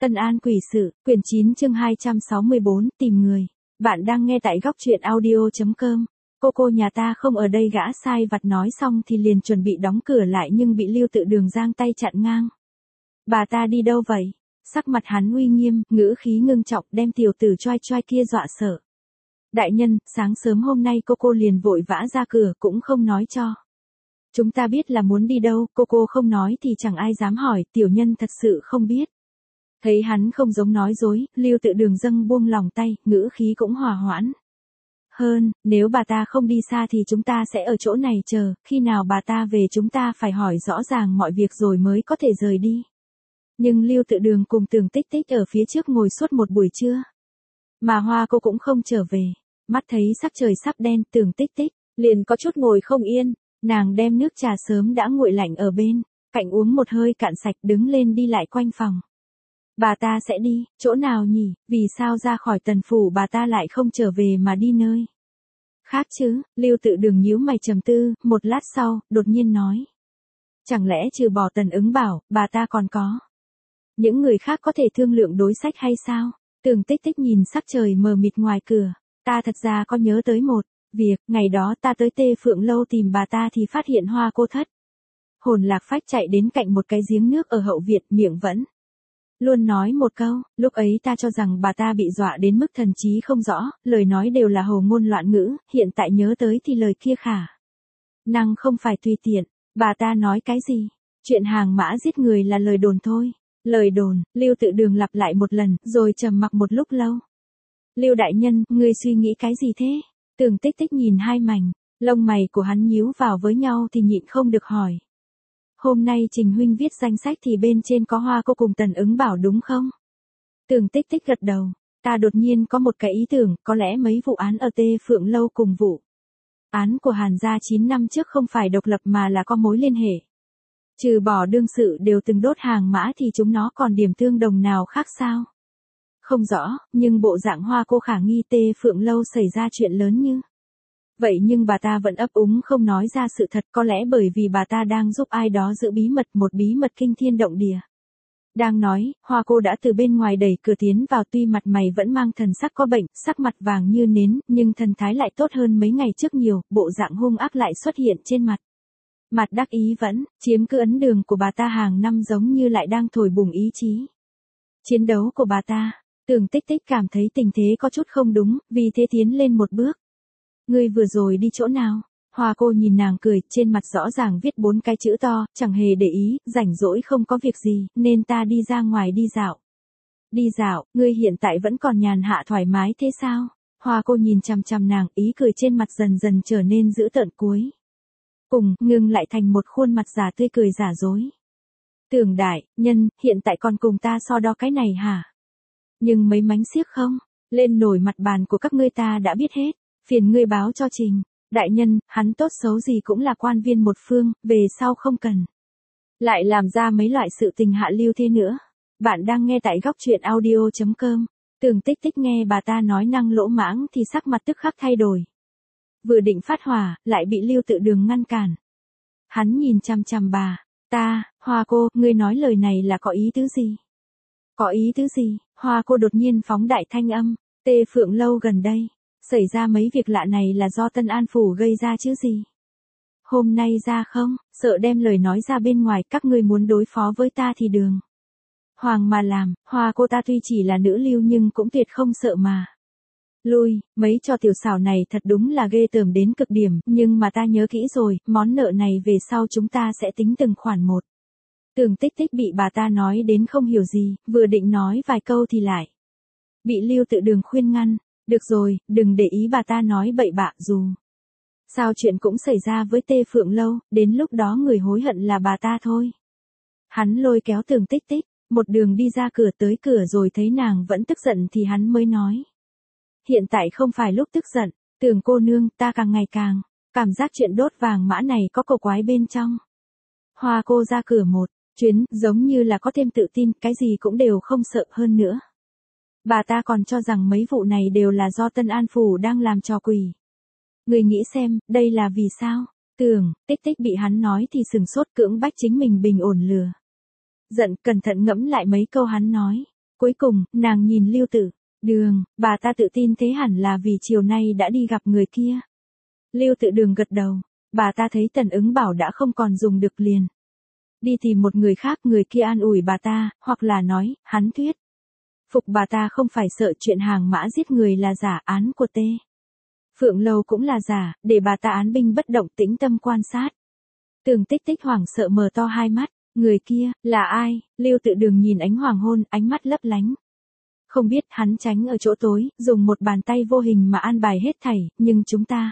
Tân An quỷ sự, quyển 9 chương 264, tìm người. Bạn đang nghe tại góc truyện audio.com. Cô nhà ta không ở đây, gã sai vặt nói xong thì liền chuẩn bị đóng cửa lại nhưng bị Lưu Tự Đường giang tay chặn ngang. Bà ta đi đâu vậy? Sắc mặt hắn uy nghiêm, ngữ khí ngưng trọng, đem tiểu tử choai choai kia dọa sợ. Đại nhân, sáng sớm hôm nay cô liền vội vã ra cửa cũng không nói cho. Chúng ta biết là muốn đi đâu, cô không nói thì chẳng ai dám hỏi, tiểu nhân thật sự không biết. Thấy hắn không giống nói dối, Lưu Tự Đường dâng buông lòng tay, ngữ khí cũng hòa hoãn. Hơn, nếu bà ta không đi xa thì chúng ta sẽ ở chỗ này chờ, khi nào bà ta về chúng ta phải hỏi rõ ràng mọi việc rồi mới có thể rời đi. Nhưng Lưu Tự Đường cùng Tưởng Tích Tích ở phía trước ngồi suốt một buổi trưa. Mà Hoa cô cũng không trở về, mắt thấy sắc trời sắp đen, Tưởng Tích Tích liền có chút ngồi không yên, nàng đem nước trà sớm đã nguội lạnh ở bên cạnh uống một hơi cạn sạch, đứng lên đi lại quanh phòng. Bà ta sẽ đi, chỗ nào nhỉ, vì sao ra khỏi Tần phủ bà ta lại không trở về mà đi nơi khác chứ? Lưu Tự Đường nhíu mày trầm tư, một lát sau, đột nhiên nói. Chẳng lẽ trừ bỏ Tần Ứng Bảo, bà ta còn có những người khác có thể thương lượng đối sách hay sao? Tưởng Tích Tích nhìn sắc trời mờ mịt ngoài cửa, ta thật ra có nhớ tới một việc, ngày đó ta tới Tê Phượng Lâu tìm bà ta thì phát hiện Hoa cô thất hồn lạc phách chạy đến cạnh một cái giếng nước ở hậu viện, miệng vẫn luôn nói một câu, lúc ấy ta cho rằng bà ta bị dọa đến mức thần trí không rõ, lời nói đều là hồ ngôn loạn ngữ, hiện tại nhớ tới thì lời kia khả năng không phải tùy tiện. Bà ta nói cái gì? Chuyện hàng mã giết người là lời đồn thôi. Lời đồn, Lưu Tự Đường lặp lại một lần, rồi trầm mặc một lúc lâu. Lưu đại nhân, ngươi suy nghĩ cái gì thế? Tưởng Tích Tích nhìn hai mảnh lông mày của hắn nhíu vào với nhau thì nhịn không được hỏi. Hôm nay Trình huynh viết danh sách thì bên trên có Hoa cô cùng Tần Ứng Bảo đúng không? Tưởng Tích Tích gật đầu, ta đột nhiên có một cái ý tưởng, có lẽ mấy vụ án ở Tê Phượng Lâu cùng vụ án của Hàn gia 9 năm trước không phải độc lập mà là có mối liên hệ. Trừ bỏ đương sự đều từng đốt hàng mã thì chúng nó còn điểm tương đồng nào khác sao? Không rõ, nhưng bộ dạng Hoa cô khả nghi Tê Phượng Lâu xảy ra chuyện lớn như vậy nhưng bà ta vẫn ấp úng không nói ra sự thật, có lẽ bởi vì bà ta đang giúp ai đó giữ bí mật, một bí mật kinh thiên động địa. Đang nói, Hoa cô đã từ bên ngoài đẩy cửa tiến vào, tuy mặt mày vẫn mang thần sắc có bệnh, sắc mặt vàng như nến, nhưng thần thái lại tốt hơn mấy ngày trước nhiều, bộ dạng hung ác lại xuất hiện trên mặt. Mặt đắc ý vẫn chiếm cứ ấn đường của bà ta hàng năm, giống như lại đang thổi bùng ý chí chiến đấu của bà ta. Tưởng Tích Tích cảm thấy tình thế có chút không đúng, vì thế tiến lên một bước. Ngươi vừa rồi đi chỗ nào? Hoa cô nhìn nàng cười, trên mặt rõ ràng viết 4 cái chữ to, chẳng hề để ý, rảnh rỗi không có việc gì, nên ta đi ra ngoài đi dạo. Đi dạo, ngươi hiện tại vẫn còn nhàn hạ thoải mái thế sao? Hoa cô nhìn chằm chằm nàng, ý cười trên mặt dần dần trở nên dữ tợn, cuối cùng ngừng lại thành một khuôn mặt giả tươi cười giả dối. Tưởng đại nhân, hiện tại còn cùng ta so đo cái này hả? Nhưng mấy mánh xiếc không? Lên nổi mặt bàn của các ngươi ta đã biết hết. Phiền ngươi báo cho Trình đại nhân, hắn tốt xấu gì cũng là quan viên một phương, về sau không cần lại làm ra mấy loại sự tình hạ lưu thế nữa. Bạn đang nghe tại góc truyện audio.com. Tưởng Tích Tích nghe bà ta nói năng lỗ mãng thì sắc mặt tức khắc thay đổi. Vừa định phát hỏa, lại bị Lưu Tự Đường ngăn cản. Hắn nhìn chằm chằm bà ta, Hoa cô, ngươi nói lời này là có ý tứ gì? Có ý tứ gì? Hoa cô đột nhiên phóng đại thanh âm, Tê Phượng Lâu gần đây xảy ra mấy việc lạ này là do Tân An phủ gây ra chứ gì? Hôm nay ra không, sợ đem lời nói ra bên ngoài, các ngươi muốn đối phó với ta thì đường hoàng mà làm. Hoa cô ta tuy chỉ là nữ lưu nhưng cũng tuyệt không sợ mà lui, mấy trò tiểu xảo này thật đúng là ghê tởm đến cực điểm, nhưng mà ta nhớ kỹ rồi, món nợ này về sau chúng ta sẽ tính từng khoản một. Tưởng Tích Tích bị bà ta nói đến không hiểu gì, vừa định nói vài câu thì lại bị Lưu Tự Đường khuyên ngăn. Được rồi, đừng để ý bà ta nói bậy bạ, dù sao chuyện cũng xảy ra với Tê Phượng Lâu, đến lúc đó người hối hận là bà ta thôi. Hắn lôi kéo Tưởng Tích Tích, một đường đi ra cửa, tới cửa rồi thấy nàng vẫn tức giận thì hắn mới nói. Hiện tại không phải lúc tức giận, Tưởng cô nương, ta càng ngày càng cảm giác chuyện đốt vàng mã này có cổ quái bên trong. Hoa cô ra cửa một chuyến, giống như là có thêm tự tin, cái gì cũng đều không sợ hơn nữa. Bà ta còn cho rằng mấy vụ này đều là do Tân An phủ đang làm trò quỷ. Người nghĩ xem, đây là vì sao? Tưởng Tích Tích bị hắn nói thì sừng sốt, cưỡng bách chính mình bình ổn lừa giận, cẩn thận ngẫm lại mấy câu hắn nói. Cuối cùng, nàng nhìn Lưu Tự Đường, bà ta tự tin thế hẳn là vì chiều nay đã đi gặp người kia. Lưu Tự Đường gật đầu, bà ta thấy Tần Ứng Bảo đã không còn dùng được liền đi tìm một người khác, người kia an ủi bà ta, hoặc là nói, hắn thuyết phục bà ta không phải sợ chuyện Hàng Mã giết người là giả, án của Tê Phượng Lâu cũng là giả, để bà ta án binh bất động tĩnh tâm quan sát. Tường Tích Tích hoảng sợ mở to hai mắt, người kia, là ai? Lưu Tự Đường nhìn ánh hoàng hôn, ánh mắt lấp lánh. Không biết, hắn tránh ở chỗ tối, dùng một bàn tay vô hình mà an bài hết thảy, nhưng chúng ta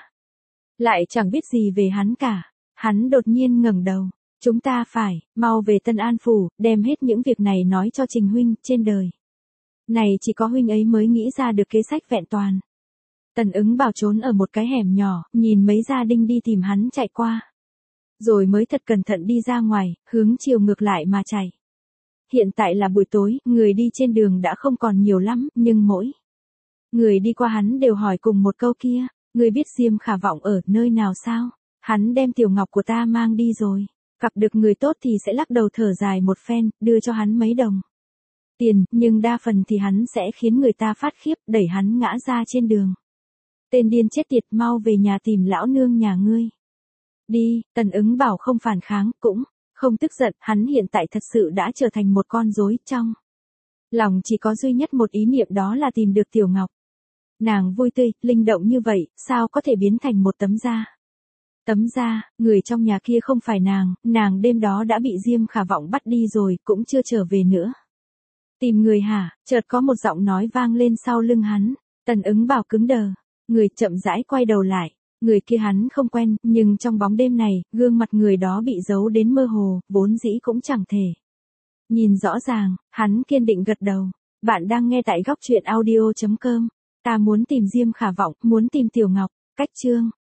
lại chẳng biết gì về hắn cả. Hắn đột nhiên ngẩng đầu. Chúng ta phải, mau về Tân An Phủ, đem hết những việc này nói cho Trình huynh, trên đời này chỉ có huynh ấy mới nghĩ ra được kế sách vẹn toàn. Tần Ứng Bảo trốn ở một cái hẻm nhỏ, nhìn mấy gia đình đi tìm hắn chạy qua. Rồi mới thật cẩn thận đi ra ngoài, hướng chiều ngược lại mà chạy. Hiện tại là buổi tối, người đi trên đường đã không còn nhiều lắm, nhưng mỗi người đi qua hắn đều hỏi cùng một câu kia, người biết Diêm Khả Vọng ở nơi nào sao? Hắn đem Tiểu Ngọc của ta mang đi rồi. Gặp được người tốt thì sẽ lắc đầu thở dài một phen, đưa cho hắn mấy đồng tiền, nhưng đa phần thì hắn sẽ khiến người ta phát khiếp, đẩy hắn ngã ra trên đường. Tên điên chết tiệt, mau về nhà tìm lão nương nhà ngươi. Đi, Tần Ứng Bảo không phản kháng, cũng không tức giận, hắn hiện tại thật sự đã trở thành một con rối, trong lòng chỉ có duy nhất một ý niệm, đó là tìm được Tiểu Ngọc. Nàng vui tươi, linh động như vậy, sao có thể biến thành một tấm da? Tấm da, người trong nhà kia không phải nàng đêm đó đã bị Diêm Khả Vọng bắt đi rồi, cũng chưa trở về nữa. Tìm người hả? Chợt có một giọng nói vang lên sau lưng hắn. Tần Ứng Bảo cứng đờ, người chậm rãi quay đầu lại. Người kia hắn không quen, nhưng trong bóng đêm này, gương mặt người đó bị giấu đến mơ hồ, vốn dĩ cũng chẳng thể nhìn rõ ràng. Hắn kiên định gật đầu. Bạn đang nghe tại góc truyện audio.com. Ta muốn tìm Diêm Khả Vọng, muốn tìm Tiểu Ngọc. Cách chương